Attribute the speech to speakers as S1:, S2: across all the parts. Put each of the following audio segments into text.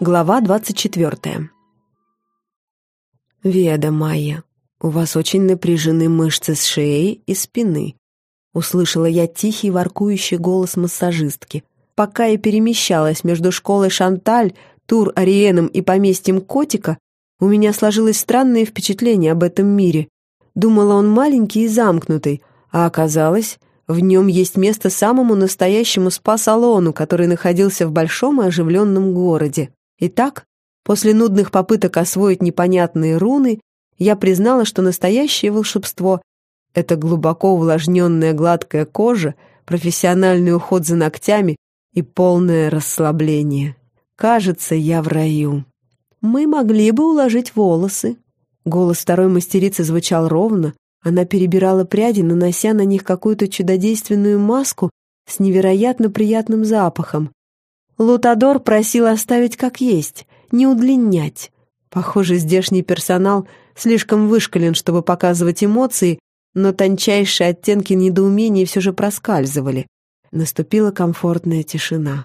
S1: Глава 24. «Веда Майя, у вас очень напряжены мышцы с шеи и спины», — услышала я тихий воркующий голос массажистки. Пока я перемещалась между школой Шанталь, Тур Ариеном и поместьем Котика, у меня сложилось странное впечатление об этом мире. Думала, он маленький и замкнутый, а оказалось, в нем есть место самому настоящему спа-салону, который находился в большом и оживленном городе. Итак, после нудных попыток освоить непонятные руны, я признала, что настоящее волшебство — это глубоко увлажненная гладкая кожа, профессиональный уход за ногтями и полное расслабление. Кажется, я в раю. «Мы могли бы уложить волосы». Голос второй мастерицы звучал ровно, она перебирала пряди, нанося на них какую-то чудодейственную маску с невероятно приятным запахом. Лутадор просил оставить как есть, не удлинять. Похоже, здешний персонал слишком вышкален, чтобы показывать эмоции, но тончайшие оттенки недоумения все же проскальзывали. Наступила комфортная тишина.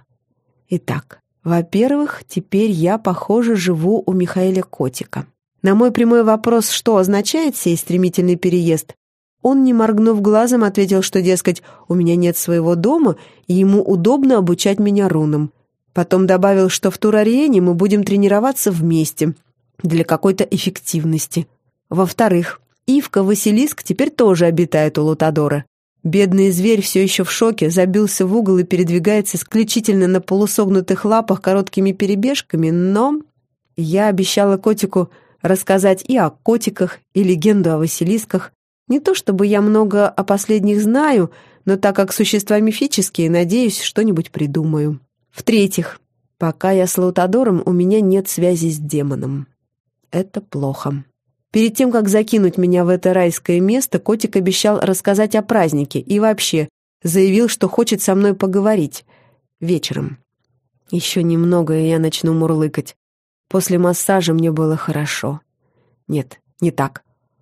S1: Итак, во-первых, теперь я, похоже, живу у Михаэля Котика. На мой прямой вопрос, что означает сей стремительный переезд, он, не моргнув глазом, ответил, что, дескать, у меня нет своего дома, и ему удобно обучать меня рунам. Потом добавил, что в Тур-Ариене мы будем тренироваться вместе, для какой-то эффективности. Во-вторых, Ивка Василиск теперь тоже обитает у Лутадора. Бедный зверь все еще в шоке, забился в угол и передвигается исключительно на полусогнутых лапах короткими перебежками, но я обещала Котику рассказать и о котиках, и легенду о Василисках. Не то чтобы я много о последних знаю, но так как существа мифические, надеюсь, что-нибудь придумаю. В-третьих, пока я с Лутадором, у меня нет связи с демоном. Это плохо. Перед тем, как закинуть меня в это райское место, Котик обещал рассказать о празднике и вообще заявил, что хочет со мной поговорить. Вечером. Еще немного, и я начну мурлыкать. После массажа мне было хорошо. Нет, не так.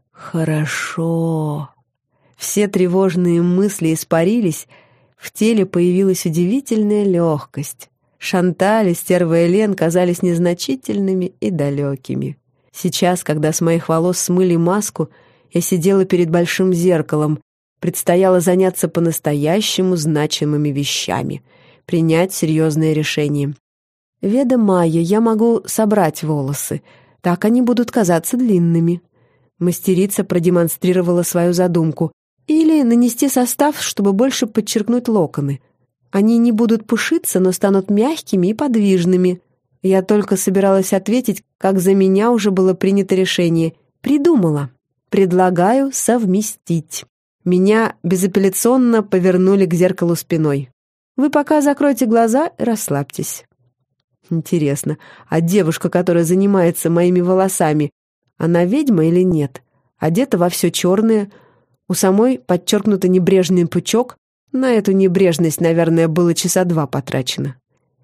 S1: Хорошо. Все тревожные мысли испарились, в теле появилась удивительная легкость. Шанталь и стерва Элен казались незначительными и далекими. Сейчас, когда с моих волос смыли маску, я сидела перед большим зеркалом. Предстояло заняться по-настоящему значимыми вещами, принять серьезное решение. «Веда Майя, я могу собрать волосы. Так они будут казаться длинными». Мастерица продемонстрировала свою задумку. «Или нанести состав, чтобы больше подчеркнуть локоны. Они не будут пушиться, но станут мягкими и подвижными». Я только собиралась ответить, как за меня уже было принято решение. Придумала. Предлагаю совместить. Меня безапелляционно повернули к зеркалу спиной. Вы пока закройте глаза и расслабьтесь. Интересно, а девушка, которая занимается моими волосами, она ведьма или нет? Одета во все черное, у самой подчеркнуто небрежный пучок. На эту небрежность, наверное, было часа 2 потрачено.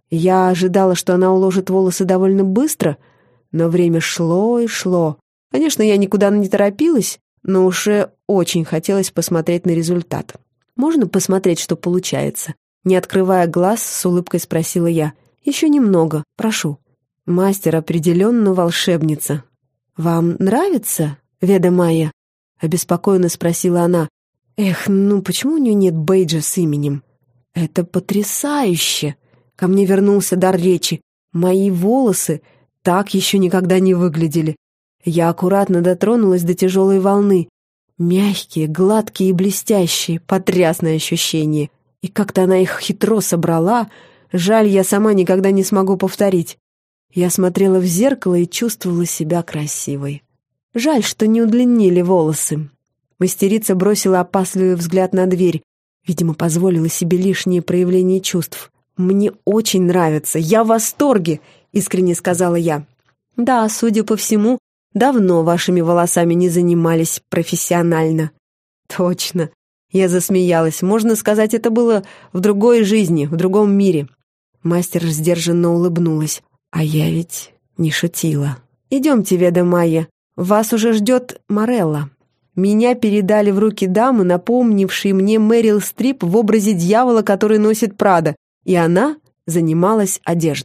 S1: Я ожидала, что она уложит волосы довольно быстро, но время шло и шло. Конечно, я никуда не торопилась, но уже очень хотелось посмотреть на результат. «Можно посмотреть, что получается?» Не открывая глаз, с улыбкой спросила я. «Еще немного, прошу». Мастер определенно волшебница. «Вам нравится, Веда Майя?» Обеспокоенно спросила она. «Эх, ну почему у нее нет бейджа с именем?» «Это потрясающе!» Ко мне вернулся дар речи. Мои волосы так еще никогда не выглядели. Я аккуратно дотронулась до тяжелой волны. Мягкие, гладкие и блестящие, потрясное ощущение. И как-то она их хитро собрала. Жаль, я сама никогда не смогу повторить. Я смотрела в зеркало и чувствовала себя красивой. Жаль, что не удлинили волосы. Мастерица бросила опасливый взгляд на дверь. Видимо, позволила себе лишнее проявление чувств. «Мне очень нравится, я в восторге», — искренне сказала я. «Да, судя по всему, давно вашими волосами не занимались профессионально». «Точно», — я засмеялась. «Можно сказать, это было в другой жизни, в другом мире». Мастер сдержанно улыбнулась. «А я ведь не шутила». «Идемте, Веда Майя, вас уже ждет Морелла». Меня передали в руки дамы, напомнившие мне Мэрил Стрип в образе дьявола, который носит Прадо, и она занималась одеждой.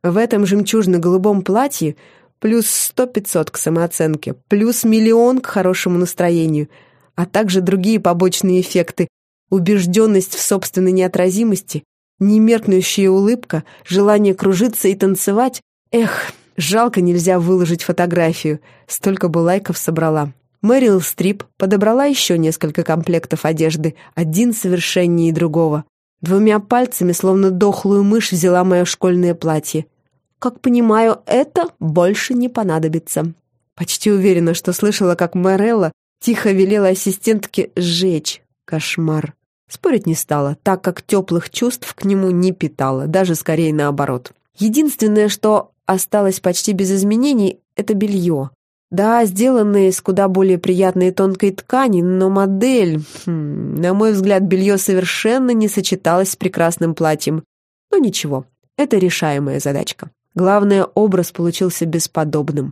S1: В этом жемчужно-голубом платье плюс 100-500 к самооценке, плюс 1 000 000 к хорошему настроению, а также другие побочные эффекты: убежденность в собственной неотразимости, немеркнущая улыбка, желание кружиться и танцевать. Эх, жалко, нельзя выложить фотографию, столько бы лайков собрала. Мэрил Стрип подобрала еще несколько комплектов одежды, один совершеннее другого. 2 пальцами, словно дохлую мышь, взяла мое школьное платье. Как понимаю, это больше не понадобится. Почти уверена, что слышала, как Мэрилла тихо велела ассистентке сжечь. Кошмар. Спорить не стала, так как теплых чувств к нему не питала, даже скорее наоборот. Единственное, что осталось почти без изменений, это белье. Да, сделанное из куда более приятной тонкой ткани, но модель... на мой взгляд, белье совершенно не сочеталось с прекрасным платьем. Но ничего, это решаемая задачка. Главное, образ получился бесподобным.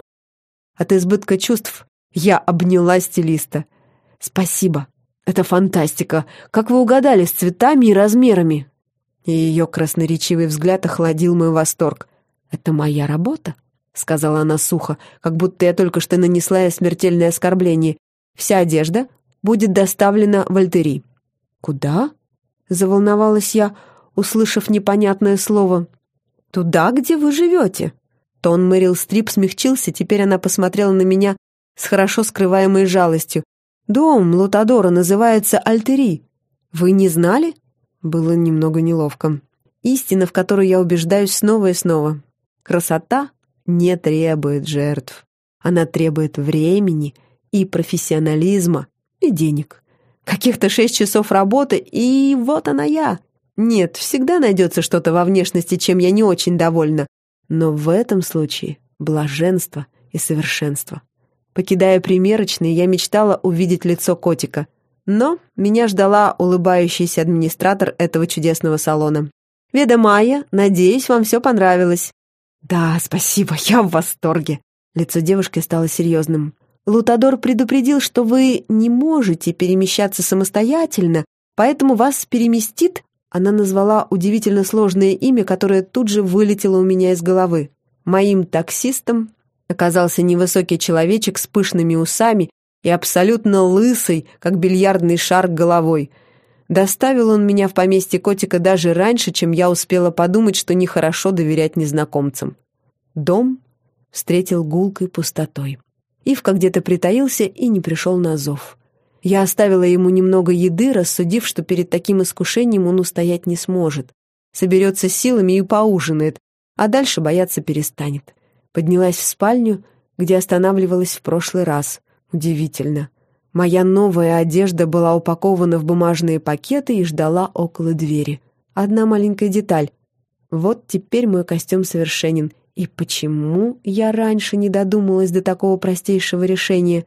S1: От избытка чувств я обняла стилиста. «Спасибо, это фантастика. Как вы угадали с цветами и размерами?» И ее красноречивый взгляд охладил мой восторг. «Это моя работа», — сказала она сухо, как будто я только что нанесла ей смертельное оскорбление. «Вся одежда будет доставлена в Альтери». «Куда?» — заволновалась я, услышав непонятное слово. «Туда, где вы живете». Тон Мэрил Стрип смягчился, теперь она посмотрела на меня с хорошо скрываемой жалостью. «Дом Лутадора называется Альтери. Вы не знали?» Было немного неловко. Истина, в которую я убеждаюсь снова и снова. Красота не требует жертв. Она требует времени и профессионализма, и денег. Каких-то 6 часов работы, и вот она я. Нет, всегда найдется что-то во внешности, чем я не очень довольна. Но в этом случае блаженство и совершенство. Покидая примерочные, я мечтала увидеть лицо котика. Но меня ждала улыбающийся администратор этого чудесного салона. «Веда Майя, надеюсь, вам все понравилось». «Да, спасибо, я в восторге». Лицо девушки стало серьезным. «Лутадор предупредил, что вы не можете перемещаться самостоятельно, поэтому вас переместит...» Она назвала удивительно сложное имя, которое тут же вылетело у меня из головы. Моим таксистом оказался невысокий человечек с пышными усами и абсолютно лысый, как бильярдный шар, головой. Доставил он меня в поместье котика даже раньше, чем я успела подумать, что нехорошо доверять незнакомцам. Дом встретил гулкой пустотой. Ивка где-то притаился и не пришел на зов. Я оставила ему немного еды, рассудив, что перед таким искушением он устоять не сможет. Соберется силами и поужинает, а дальше бояться перестанет. Поднялась в спальню, где останавливалась в прошлый раз. Удивительно. Моя новая одежда была упакована в бумажные пакеты и ждала около двери. Одна маленькая деталь. Вот теперь мой костюм совершенен. И почему я раньше не додумалась до такого простейшего решения?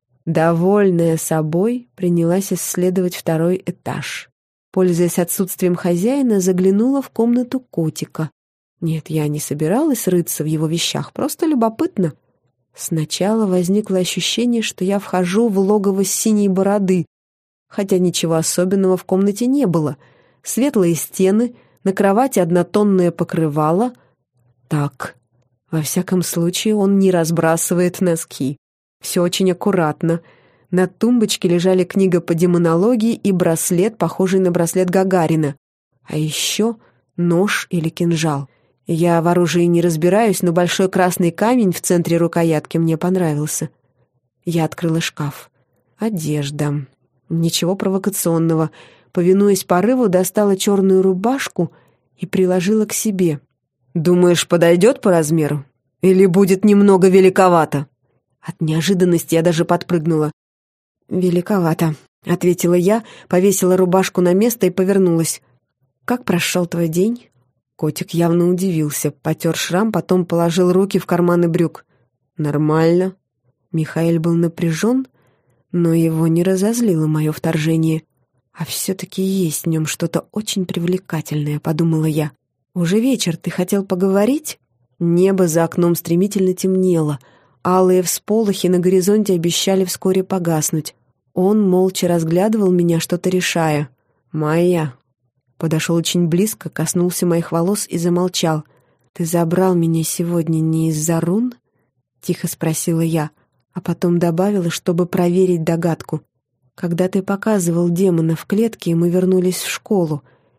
S1: Довольная собой, принялась исследовать 2-й этаж. Пользуясь отсутствием хозяина, заглянула в комнату котика. Нет, я не собиралась рыться в его вещах, просто любопытно. Сначала возникло ощущение, что я вхожу в логово синей бороды, хотя ничего особенного в комнате не было. Светлые стены, на кровати однотонное покрывало. Так, во всяком случае, он не разбрасывает носки. Все очень аккуратно. На тумбочке лежали книга по демонологии и браслет, похожий на браслет Гагарина. А еще нож или кинжал. Я в оружии не разбираюсь, но большой красный камень в центре рукоятки мне понравился. Я открыла шкаф. Одежда. Ничего провокационного. Повинуясь порыву, достала черную рубашку и приложила к себе. «Думаешь, подойдет по размеру? Или будет немного великовато?» От неожиданности я даже подпрыгнула. «Великовато», — ответила я, повесила рубашку на место и повернулась. «Как прошел твой день?» Котик явно удивился, потер шрам, потом положил руки в карманы брюк. «Нормально». Михаил был напряжен, но его не разозлило мое вторжение. «А все-таки есть в нем что-то очень привлекательное», — подумала я. «Уже вечер, ты хотел поговорить?» Небо за окном стремительно темнело. Алые всполохи на горизонте обещали вскоре погаснуть. Он молча разглядывал меня, что-то решая. «Майя!» Подошел очень близко, коснулся моих волос и замолчал. «Ты забрал меня сегодня не из-за рун?» — тихо спросила я, а потом добавила, чтобы проверить догадку. «Когда ты показывал демона в клетке, и мы вернулись в школу,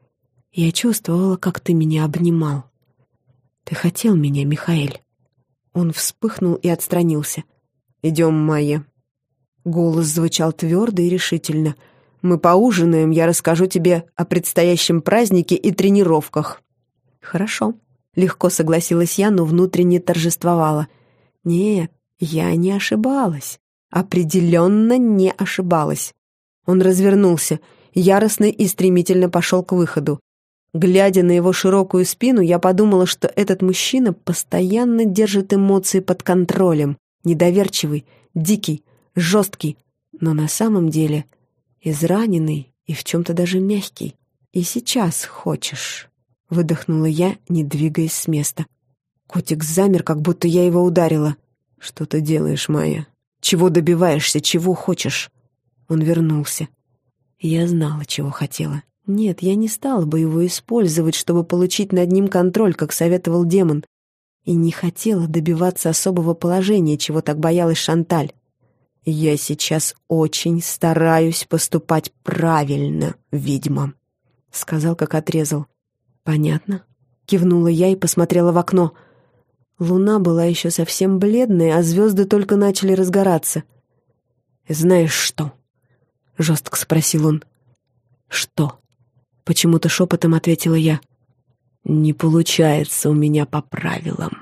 S1: я чувствовала, как ты меня обнимал. Ты хотел меня, Михаэль». Он вспыхнул и отстранился. «Идем, Майя». Голос звучал твердо и решительно. «Мы поужинаем, я расскажу тебе о предстоящем празднике и тренировках». «Хорошо», — легко согласилась я, но внутренне торжествовала. «Нет, я не ошибалась. Определенно не ошибалась». Он развернулся, яростно и стремительно пошел к выходу. Глядя на его широкую спину, я подумала, что этот мужчина постоянно держит эмоции под контролем. Недоверчивый, дикий, жесткий, но на самом деле израненный и в чем-то даже мягкий. «И сейчас хочешь», — выдохнула я, не двигаясь с места. Котик замер, как будто я его ударила. «Что ты делаешь, Майя? Чего добиваешься? Чего хочешь?» Он вернулся. Я знала, чего хотела. Нет, я не стала бы его использовать, чтобы получить над ним контроль, как советовал демон. И не хотела добиваться особого положения, чего так боялась Шанталь. «Я сейчас очень стараюсь поступать правильно, ведьма», — сказал, как отрезал. «Понятно», — кивнула я и посмотрела в окно. Луна была еще совсем бледная, а звезды только начали разгораться. «Знаешь что?» — жестко спросил он. «Что?» — почему-то шепотом ответила я. «Не получается у меня по правилам».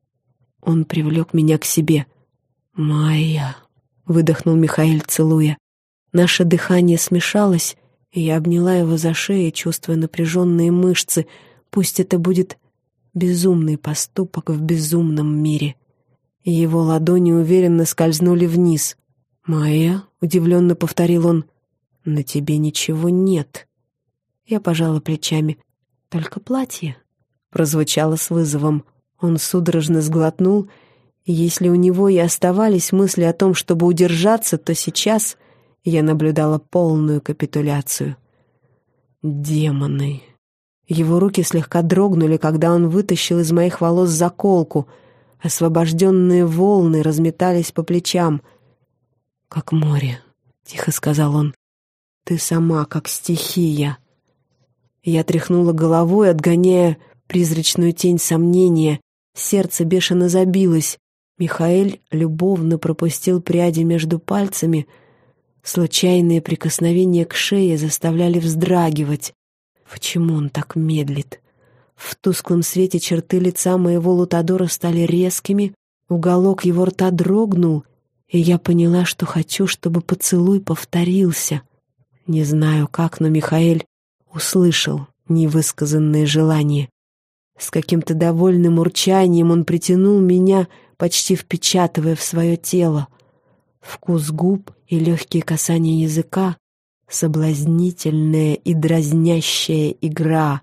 S1: Он привлек меня к себе. «Майя», — выдохнул Михаэль, целуя. Наше дыхание смешалось, и я обняла его за шею, чувствуя напряженные мышцы. Пусть это будет безумный поступок в безумном мире. И его ладони уверенно скользнули вниз. «Майя», — удивленно повторил он, — «на тебе ничего нет». Я пожала плечами. «Только платье», — прозвучало с вызовом. Он судорожно сглотнул, и если у него и оставались мысли о том, чтобы удержаться, то сейчас я наблюдала полную капитуляцию. Демоны. Его руки слегка дрогнули, когда он вытащил из моих волос заколку. Освобожденные волны разметались по плечам. «Как море», — тихо сказал он. «Ты сама, как стихия». Я тряхнула головой, отгоняя призрачную тень сомнения. Сердце бешено забилось. Михаэль любовно пропустил пряди между пальцами. Случайные прикосновения к шее заставляли вздрагивать. Почему он так медлит? В тусклом свете черты лица моего лутадора стали резкими, уголок его рта дрогнул, и я поняла, что хочу, чтобы поцелуй повторился. Не знаю как, но Михаэль услышал невысказанные желания. С каким-то довольным урчанием он притянул меня, почти впечатывая в свое тело. Вкус губ и легкие касания языка, соблазнительная и дразнящая игра.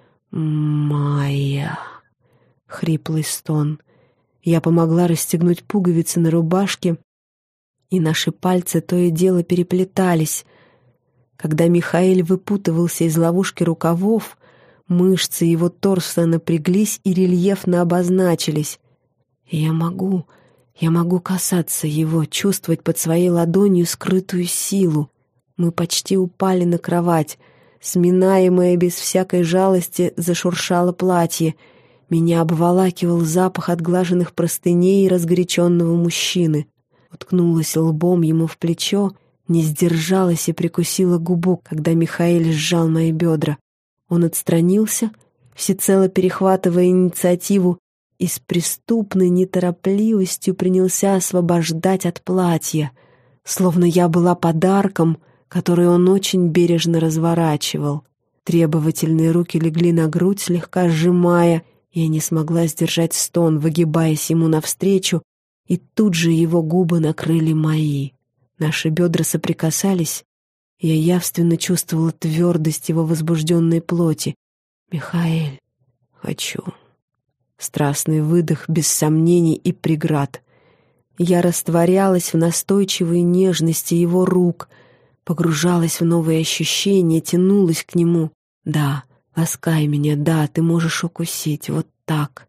S1: «Майя!» — хриплый стон. Я помогла расстегнуть пуговицы на рубашке, и наши пальцы то и дело переплетались. Когда Михаэль выпутывался из ловушки рукавов, мышцы его торса напряглись и рельефно обозначились. Я могу касаться его, чувствовать под своей ладонью скрытую силу. Мы почти упали на кровать. Сминаемое без всякой жалости зашуршало платье. Меня обволакивал запах отглаженных простыней и разгоряченного мужчины. Уткнулась лбом ему в плечо, не сдержалась и прикусила губу, когда Михаэль сжал мои бедра. Он отстранился, всецело перехватывая инициативу, и с преступной неторопливостью принялся освобождать от платья, словно я была подарком, который он очень бережно разворачивал. Требовательные руки легли на грудь, слегка сжимая. Я не смогла сдержать стон, выгибаясь ему навстречу, и тут же его губы накрыли мои. Наши бедра соприкасались, я явственно чувствовала твердость его возбужденной плоти. «Михаэль, хочу». Страстный выдох, без сомнений и преград. Я растворялась в настойчивой нежности его рук, погружалась в новые ощущения, тянулась к нему. «Да, ласкай меня, да, ты можешь укусить, вот так».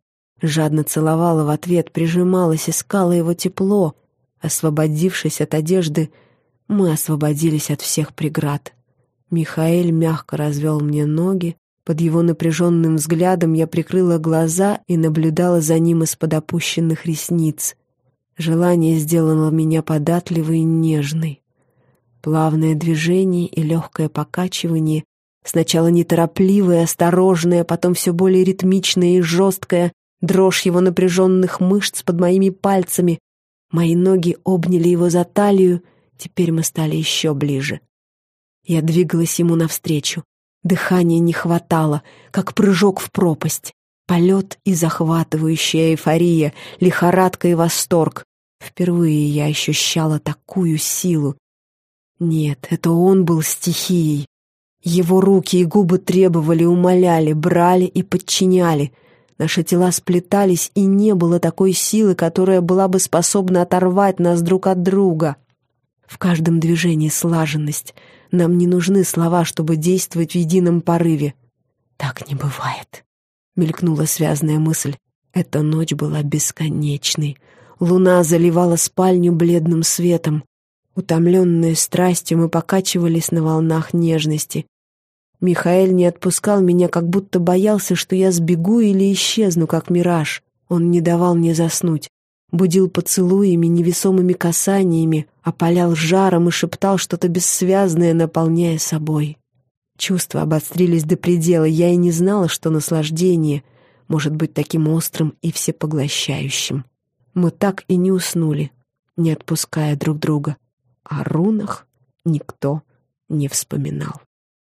S1: Жадно целовала в ответ, прижималась, искала его тепло. Освободившись от одежды, мы освободились от всех преград. Михаэль мягко развел мне ноги. Под его напряженным взглядом я прикрыла глаза и наблюдала за ним из-под опущенных ресниц. Желание сделало меня податливой и нежной. Плавное движение и легкое покачивание, сначала неторопливое, осторожное, потом все более ритмичное и жесткое, дрожь его напряженных мышц под моими пальцами. Мои ноги обняли его за талию, теперь мы стали еще ближе. Я двигалась ему навстречу. Дыхания не хватало, как прыжок в пропасть. Полет и захватывающая эйфория, лихорадка и восторг. Впервые я ощущала такую силу. Нет, это он был стихией. Его руки и губы требовали, умоляли, брали и подчиняли. Наши тела сплетались, и не было такой силы, которая была бы способна оторвать нас друг от друга. В каждом движении слаженность. Нам не нужны слова, чтобы действовать в едином порыве. «Так не бывает», — мелькнула связная мысль. Эта ночь была бесконечной. Луна заливала спальню бледным светом. Утомленные страстью, мы покачивались на волнах нежности. Михаэль не отпускал меня, как будто боялся, что я сбегу или исчезну, как мираж. Он не давал мне заснуть. Будил поцелуями, невесомыми касаниями, опалял жаром и шептал что-то бессвязное, наполняя собой. Чувства обострились до предела, я и не знала, что наслаждение может быть таким острым и всепоглощающим. Мы так и не уснули, не отпуская друг друга. О рунах никто не вспоминал.